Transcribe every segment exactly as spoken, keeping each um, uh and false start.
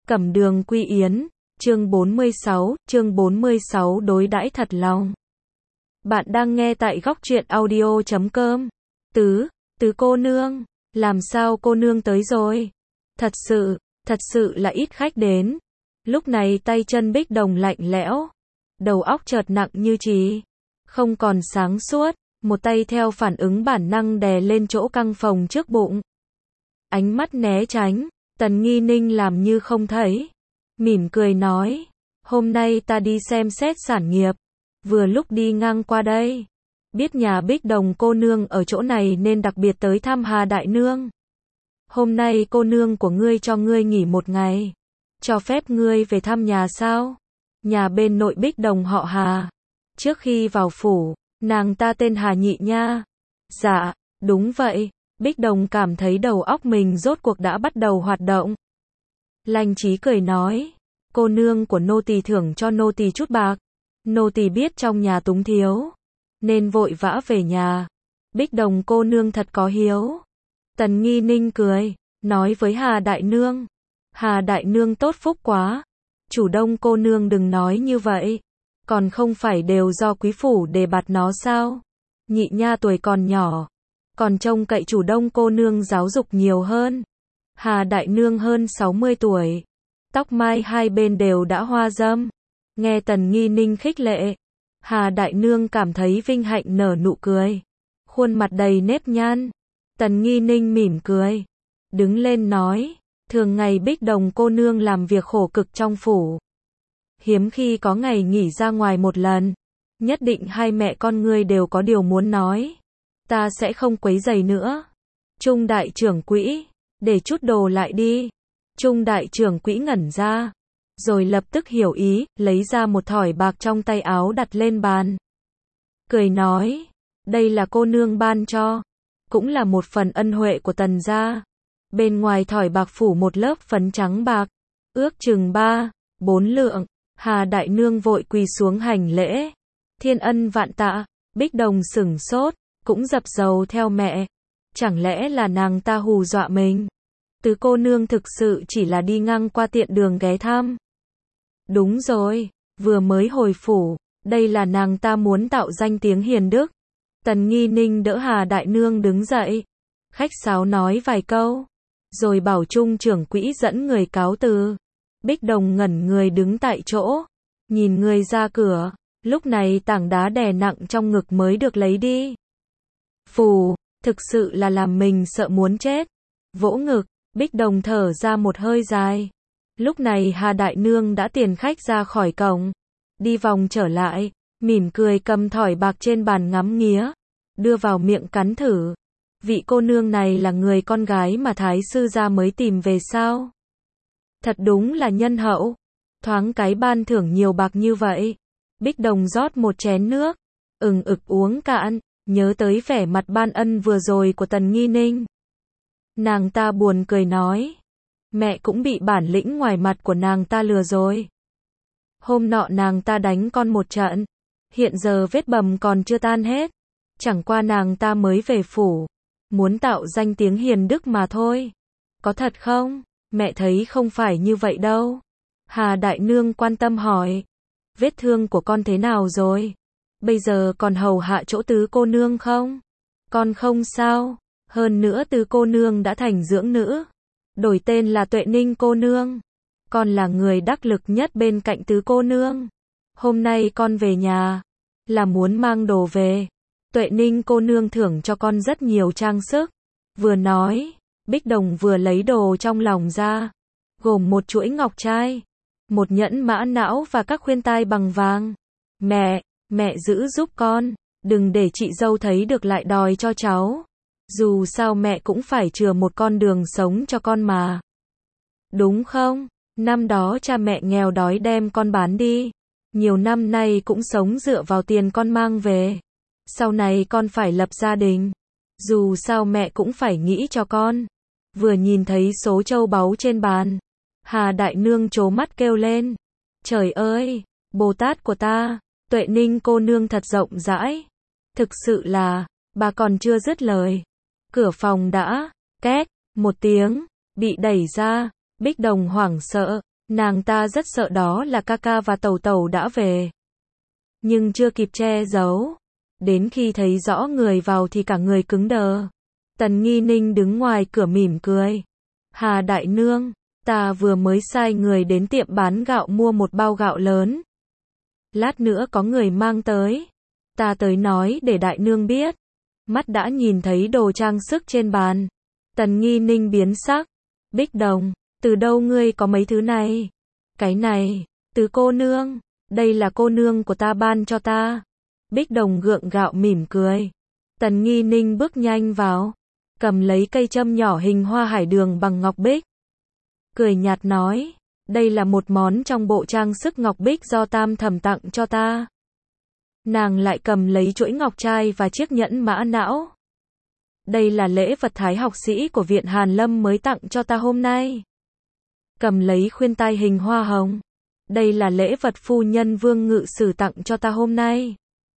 Cẩm Đường Quy Yến, chương bốn mươi sáu, chương bốn mươi sáu đối đãi thật lòng. Bạn đang nghe tại góc truyện audio chấm com. Tứ, tứ cô nương, làm sao cô nương tới rồi? Thật sự, thật sự là ít khách đến. Lúc này tay chân Bích Đồng lạnh lẽo, đầu óc chợt nặng như chì, không còn sáng suốt, một tay theo phản ứng bản năng đè lên chỗ căng phồng trước bụng. Ánh mắt né tránh, Tần Nghi Ninh làm như không thấy, mỉm cười nói, hôm nay ta đi xem xét sản nghiệp, vừa lúc đi ngang qua đây, biết nhà Bích Đồng cô nương ở chỗ này nên đặc biệt tới thăm Hà đại nương. Hôm nay cô nương của ngươi cho ngươi nghỉ một ngày, cho phép ngươi về thăm nhà sao? Nhà bên nội Bích Đồng họ Hà. Trước khi vào phủ, nàng ta tên Hà Nhị nha. Dạ, đúng vậy. Bích Đồng cảm thấy đầu óc mình rốt cuộc đã bắt đầu hoạt động. Lanh Chí cười nói, cô nương của nô tỳ thưởng cho nô tỳ chút bạc. Nô tỳ biết trong nhà túng thiếu, nên vội vã về nhà. Bích Đồng cô nương thật có hiếu. Tần Nghi Ninh cười, nói với Hà đại nương. Hà đại nương tốt phúc quá. Chủ Đông cô nương đừng nói như vậy. Còn không phải đều do quý phủ đề bạt nó sao? Nhị nha tuổi còn nhỏ, còn trông cậy chủ Đông cô nương giáo dục nhiều hơn. Hà đại nương hơn sáu mươi tuổi, tóc mai hai bên đều đã hoa râm. Nghe Tần Nghi Ninh khích lệ, Hà đại nương cảm thấy vinh hạnh nở nụ cười, khuôn mặt đầy nếp nhăn. Tần Nghi Ninh mỉm cười, đứng lên nói, thường ngày Bích Đồng cô nương làm việc khổ cực trong phủ, hiếm khi có ngày nghỉ ra ngoài một lần. Nhất định hai mẹ con ngươi đều có điều muốn nói, ta sẽ không quấy rầy nữa. Trung đại trưởng quỹ, để chút đồ lại đi. Trung đại trưởng quỹ ngẩn ra, rồi lập tức hiểu ý, lấy ra một thỏi bạc trong tay áo đặt lên bàn. Cười nói, đây là cô nương ban cho, cũng là một phần ân huệ của Tần gia. Bên ngoài thỏi bạc phủ một lớp phấn trắng bạc, ước chừng ba, bốn lượng. Hà đại nương vội quỳ xuống hành lễ. Thiên ân vạn tạ. Bích Đồng sửng sốt, cũng dập dầu theo mẹ. Chẳng lẽ là nàng ta hù dọa mình? Tứ cô nương thực sự chỉ là đi ngang qua tiện đường ghé thăm. Đúng rồi, vừa mới hồi phủ, đây là nàng ta muốn tạo danh tiếng hiền đức. Tần Nghi Ninh đỡ Hà đại nương đứng dậy, khách sáo nói vài câu, rồi bảo Trung trưởng quỹ dẫn người cáo từ. Bích Đồng ngẩn người đứng tại chỗ, nhìn người ra cửa. Lúc này tảng đá đè nặng trong ngực mới được lấy đi. Phù, thực sự là làm mình sợ muốn chết. Vỗ ngực, Bích Đồng thở ra một hơi dài. Lúc này Hà đại nương đã tiền khách ra khỏi cổng, đi vòng trở lại, mỉm cười cầm thỏi bạc trên bàn ngắm nghía, đưa vào miệng cắn thử. Vị cô nương này là người con gái mà thái sư gia mới tìm về sao? Thật đúng là nhân hậu, thoáng cái ban thưởng nhiều bạc như vậy. Bích Đồng rót một chén nước, ừng ực uống cạn, nhớ tới vẻ mặt ban ân vừa rồi của Tần Nghi Ninh. Nàng ta buồn cười nói, mẹ cũng bị bản lĩnh ngoài mặt của nàng ta lừa rồi. Hôm nọ nàng ta đánh con một trận, hiện giờ vết bầm còn chưa tan hết. Chẳng qua nàng ta mới về phủ, muốn tạo danh tiếng hiền đức mà thôi. Có thật không? Mẹ thấy không phải như vậy đâu. Hà đại nương quan tâm hỏi, vết thương của con thế nào rồi? Bây giờ còn hầu hạ chỗ tứ cô nương không? Con không sao, hơn nữa tứ cô nương đã thành dưỡng nữ, đổi tên là Tuệ Ninh cô nương. Con là người đắc lực nhất bên cạnh tứ cô nương. Hôm nay con về nhà, là muốn mang đồ về. Tuệ Ninh cô nương thưởng cho con rất nhiều trang sức. Vừa nói, Bích Đồng vừa lấy đồ trong lòng ra, gồm một chuỗi ngọc trai, một nhẫn mã não và các khuyên tai bằng vàng. Mẹ, mẹ giữ giúp con, đừng để chị dâu thấy được lại đòi cho cháu. Dù sao mẹ cũng phải chừa một con đường sống cho con mà. Đúng không? Năm đó cha mẹ nghèo đói đem con bán đi. Nhiều năm nay cũng sống dựa vào tiền con mang về. Sau này con phải lập gia đình. Dù sao mẹ cũng phải nghĩ cho con. Vừa nhìn thấy số châu báu trên bàn, Hà đại nương trố mắt kêu lên. Trời ơi, Bồ Tát của ta, Tuệ Ninh cô nương thật rộng rãi. Thực sự là, bà còn chưa dứt lời. Cửa phòng đã, két, một tiếng, bị đẩy ra. Bích Đồng hoảng sợ, Nàng ta rất sợ đó là ca ca và tẩu tẩu đã về. Nhưng chưa kịp che giấu. Đến khi thấy rõ người vào thì cả người cứng đờ. Tần Nghi Ninh đứng ngoài cửa mỉm cười. Hà đại nương, ta vừa mới sai người đến tiệm bán gạo mua một bao gạo lớn. Lát nữa có người mang tới. Ta tới nói để đại nương biết. Mắt đã nhìn thấy đồ trang sức trên bàn. Tần Nghi Ninh biến sắc. Bích Đồng, từ đâu ngươi có mấy thứ này? Cái này, từ cô nương. Đây là cô nương của ta ban cho ta. Bích Đồng gượng gạo mỉm cười. Tần Nghi Ninh bước nhanh vào. Cầm lấy cây châm nhỏ hình hoa hải đường bằng ngọc bích. Cười nhạt nói. Đây là một món trong bộ trang sức ngọc bích do Tam Thẩm tặng cho ta. Nàng lại cầm lấy chuỗi ngọc trai và chiếc nhẫn mã não. Đây là lễ vật thái học sĩ của Viện Hàn Lâm mới tặng cho ta hôm nay. Cầm lấy khuyên tai hình hoa hồng. Đây là lễ vật phu nhân Vương Ngự Sử tặng cho ta hôm nay.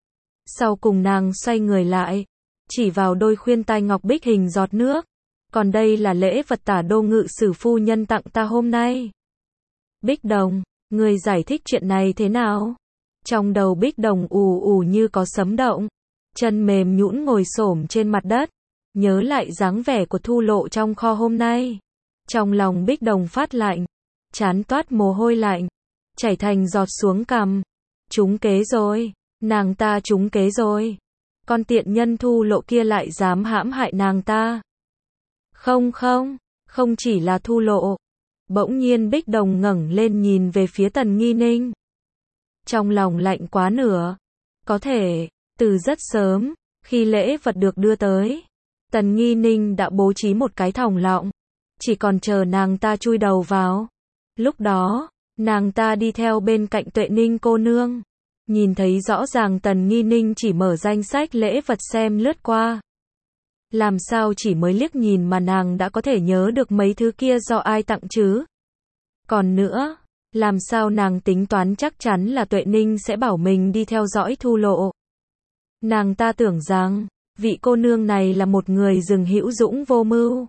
Sau cùng nàng xoay người lại, chỉ vào đôi khuyên tai ngọc bích hình giọt nước. Còn đây là lễ vật Tả Đô Ngự Sử phu nhân tặng ta hôm nay. Bích Đồng, người giải thích chuyện này thế nào? Trong đầu Bích Đồng ù ù như có sấm động. Chân mềm nhũn ngồi xổm trên mặt đất. Nhớ lại dáng vẻ của Thu Lộ trong kho hôm nay. Trong lòng Bích Đồng phát lạnh. Trán toát mồ hôi lạnh. Chảy thành giọt xuống cằm. Trúng kế rồi. Nàng ta trúng kế rồi. Con tiện nhân Thu Lộ kia lại dám hãm hại nàng ta. Không không, không chỉ là Thu Lộ. Bỗng nhiên Bích Đồng ngẩng lên nhìn về phía Tần Nghi Ninh. Trong lòng lạnh quá nửa. Có thể, từ rất sớm, khi lễ vật được đưa tới, Tần Nghi Ninh đã bố trí một cái thòng lọng. Chỉ còn chờ nàng ta chui đầu vào. Lúc đó, nàng ta đi theo bên cạnh Tuệ Ninh cô nương. Nhìn thấy rõ ràng Tần Nghi Ninh chỉ mở danh sách lễ vật xem lướt qua. Làm sao chỉ mới liếc nhìn mà nàng đã có thể nhớ được mấy thứ kia do ai tặng chứ? Còn nữa, làm sao nàng tính toán chắc chắn là Tuệ Ninh sẽ bảo mình đi theo dõi Thu Lộ? Nàng ta tưởng rằng, vị cô nương này là một người rừng hữu dũng vô mưu.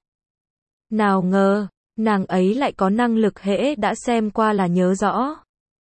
Nào ngờ, nàng ấy lại có năng lực hễ đã xem qua là nhớ rõ.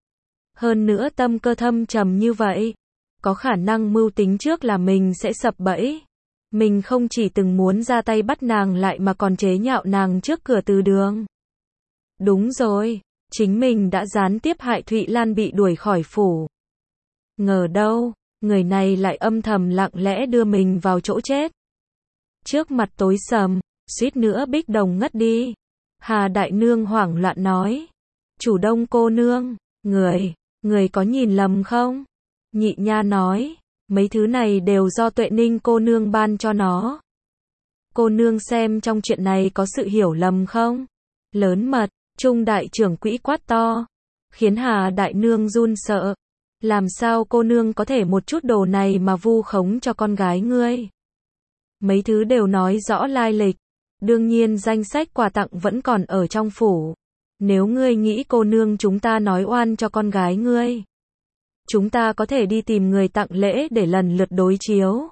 Hơn nữa tâm cơ thâm trầm như vậy, có khả năng mưu tính trước là mình sẽ sập bẫy. Mình không chỉ từng muốn ra tay bắt nàng lại mà còn chế nhạo nàng trước cửa từ đường. Đúng rồi, chính mình đã gián tiếp hại Thụy Lan bị đuổi khỏi phủ. Ngờ đâu, người này lại âm thầm lặng lẽ đưa mình vào chỗ chết. Trước mặt tối sầm, suýt nữa Bích Đồng ngất đi. Hà đại nương hoảng loạn nói. Chủ Đông cô nương, người, người có nhìn lầm không? Nhị nha nói. Mấy thứ này đều do Tuệ Ninh cô nương ban cho nó. Cô nương xem trong chuyện này có sự hiểu lầm không? Lớn mật, Trung đại trưởng quỹ quát to. Khiến Hà đại nương run sợ. Làm sao cô nương có thể một chút đồ này mà vu khống cho con gái ngươi? Mấy thứ đều nói rõ lai lịch. Đương nhiên danh sách quà tặng vẫn còn ở trong phủ. Nếu ngươi nghĩ cô nương chúng ta nói oan cho con gái ngươi, chúng ta có thể đi tìm người tặng lễ để lần lượt đối chiếu.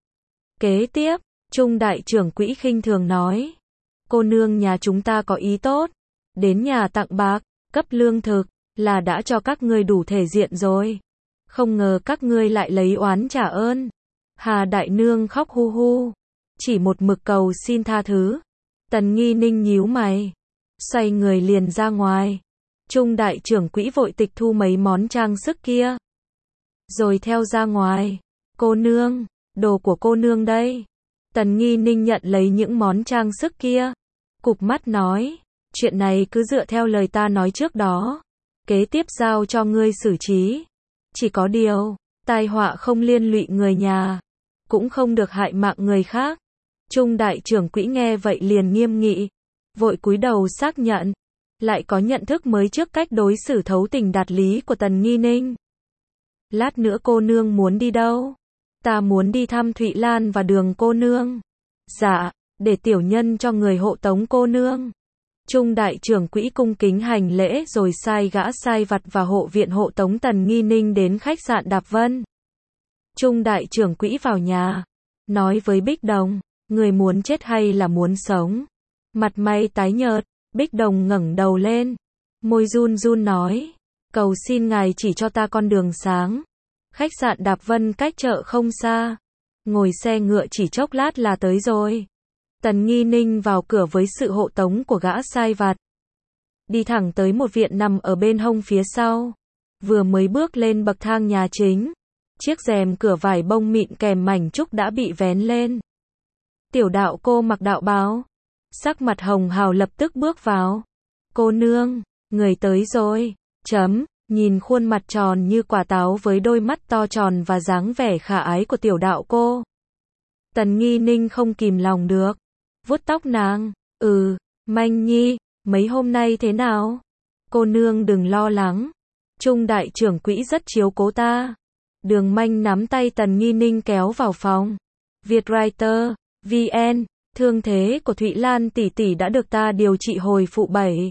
Kế tiếp, Trung đại trưởng quỹ khinh thường nói. Cô nương nhà chúng ta có ý tốt. Đến nhà tặng bạc, cấp lương thực, là đã cho các ngươi đủ thể diện rồi. Không ngờ các ngươi lại lấy oán trả ơn. Hà đại nương khóc hu hu. Chỉ một mực cầu xin tha thứ. Tần Nghi Ninh nhíu mày. Xoay người liền ra ngoài. Trung đại trưởng quỹ vội tịch thu mấy món trang sức kia. Rồi theo ra ngoài. Cô nương, đồ của cô nương đây. Tần Nghi Ninh nhận lấy những món trang sức kia. Cụp mắt nói. Chuyện này cứ dựa theo lời ta nói trước đó. Kế tiếp giao cho ngươi xử trí. Chỉ có điều, tai họa không liên lụy người nhà. Cũng không được hại mạng người khác. Trung đại trưởng quỹ nghe vậy liền nghiêm nghị. Vội cúi đầu xác nhận. Lại có nhận thức mới trước cách đối xử thấu tình đạt lý của Tần Nghi Ninh. Lát nữa cô nương muốn đi đâu? Ta muốn đi thăm Thụy Lan và Đường cô nương. Dạ, để tiểu nhân cho người hộ tống cô nương. Trung đại trưởng quỹ cung kính hành lễ rồi sai gã sai vặt và hộ viện hộ tống Tần Nghi Ninh đến khách sạn Đạp Vân. Trung đại trưởng quỹ vào nhà, nói với Bích Đồng, người muốn chết hay là muốn sống? Mặt mày tái nhợt, Bích Đồng ngẩng đầu lên, Môi run run nói, cầu xin ngài chỉ cho ta con đường sáng. Khách sạn Đạp Vân cách chợ không xa. Ngồi xe ngựa chỉ chốc lát là tới rồi. Tần Nghi Ninh vào cửa với sự hộ tống của gã sai vặt. Đi thẳng tới một viện nằm ở bên hông phía sau. Vừa mới bước lên bậc thang nhà chính, chiếc rèm cửa vải bông mịn kèm mảnh trúc đã bị vén lên. Tiểu đạo cô mặc đạo bào, sắc mặt hồng hào lập tức bước vào. Cô nương, người tới rồi. Chấm, nhìn khuôn mặt tròn như quả táo với đôi mắt to tròn và dáng vẻ khả ái của tiểu đạo cô. Tần Nghi Ninh không kìm lòng được, vuốt tóc nàng. Ừ, Manh Nhi, mấy hôm nay thế nào? Cô nương đừng lo lắng. Trung đại trưởng quỹ rất chiếu cố ta. Đường Manh nắm tay Tần Nghi Ninh kéo vào phòng. Vietwriter, vê en, thương thế của Thụy Lan tỷ tỷ đã được ta điều trị hồi phụ bảy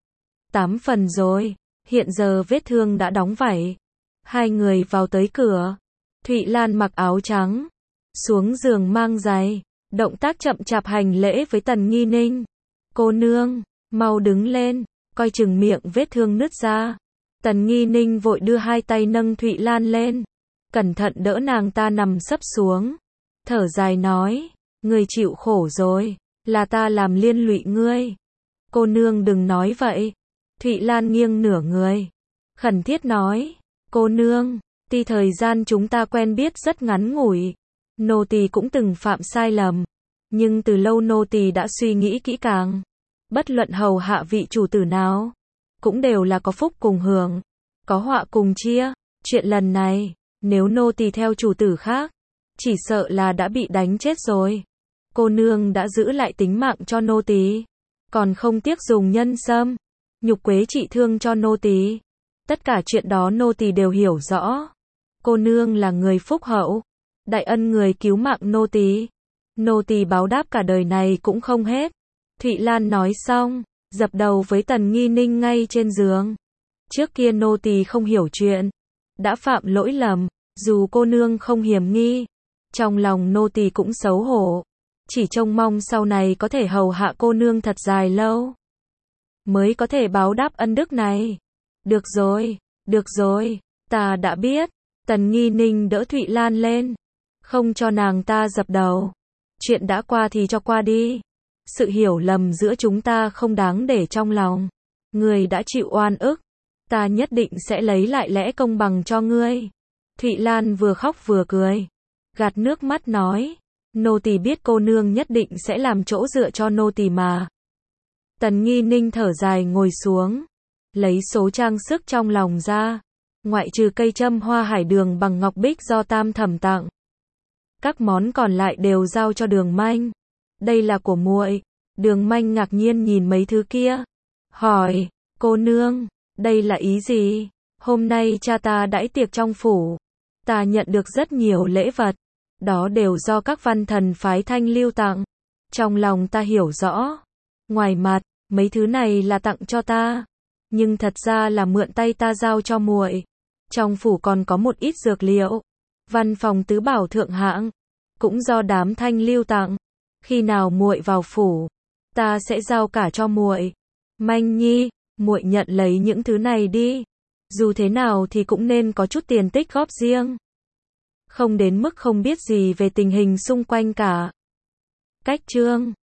tám phần rồi. Hiện giờ vết thương đã đóng vảy. Hai người vào tới cửa. Thụy Lan mặc áo trắng, xuống giường mang giày, động tác chậm chạp hành lễ với Tần Nghi Ninh. Cô nương, mau đứng lên, coi chừng miệng vết thương nứt ra. Tần Nghi Ninh vội đưa hai tay nâng Thụy Lan lên, cẩn thận đỡ nàng ta nằm sấp xuống. Thở dài nói, ngươi chịu khổ rồi, là ta làm liên lụy ngươi. Cô nương đừng nói vậy. Thụy Lan nghiêng nửa người, khẩn thiết nói, cô nương, tuy thời gian chúng ta quen biết rất ngắn ngủi, nô tỳ cũng từng phạm sai lầm, nhưng từ lâu nô tỳ đã suy nghĩ kỹ càng. Bất luận hầu hạ vị chủ tử nào, cũng đều là có phúc cùng hưởng, có họa cùng chia. Chuyện lần này, nếu nô tỳ theo chủ tử khác, chỉ sợ là đã bị đánh chết rồi. Cô nương đã giữ lại tính mạng cho nô tỳ, còn không tiếc dùng nhân sâm, nhục quế trị thương cho nô tỳ. Tất cả chuyện đó nô tỳ đều hiểu rõ. Cô nương là người phúc hậu, đại ân người cứu mạng nô tỳ, nô tỳ báo đáp cả đời này cũng không hết. Thụy Lan nói xong, dập đầu với Tần Nghi Ninh ngay trên giường. Trước kia nô tỳ không hiểu chuyện, đã phạm lỗi lầm, dù cô nương không hiểm nghi, trong lòng nô tỳ cũng xấu hổ, chỉ trông mong sau này có thể hầu hạ cô nương thật dài lâu, mới có thể báo đáp ân đức này. Được rồi, được rồi, ta đã biết. Tần Nghi Ninh đỡ Thụy Lan lên, không cho nàng ta dập đầu. Chuyện đã qua thì cho qua đi. Sự hiểu lầm giữa chúng ta không đáng để trong lòng. Ngươi đã chịu oan ức, ta nhất định sẽ lấy lại lẽ công bằng cho ngươi. Thụy Lan vừa khóc vừa cười, gạt nước mắt nói, nô tỳ biết cô nương nhất định sẽ làm chỗ dựa cho nô tỳ mà. Tần Nghi Ninh thở dài ngồi xuống, lấy số trang sức trong lòng ra, ngoại trừ cây châm hoa hải đường bằng ngọc bích do Tam Thẩm tặng, các món còn lại đều giao cho Đường Manh. Đây là của muội. Đường Manh ngạc nhiên nhìn mấy thứ kia, hỏi, cô nương, đây là ý gì? Hôm nay cha ta đãi tiệc trong phủ, ta nhận được rất nhiều lễ vật, đó đều do các văn thần phái Thanh Lưu tặng. Trong lòng ta hiểu rõ, ngoài mặt, mấy thứ này là tặng cho ta, nhưng thật ra là mượn tay ta giao cho muội. Trong phủ còn có một ít dược liệu, văn phòng tứ bảo thượng hạng, cũng do đám Thanh Lưu tặng. Khi nào muội vào phủ, ta sẽ giao cả cho muội. Manh Nhi, muội nhận lấy những thứ này đi. Dù thế nào thì cũng nên có chút tiền tích góp riêng, không đến mức không biết gì về tình hình xung quanh cả. Cách chương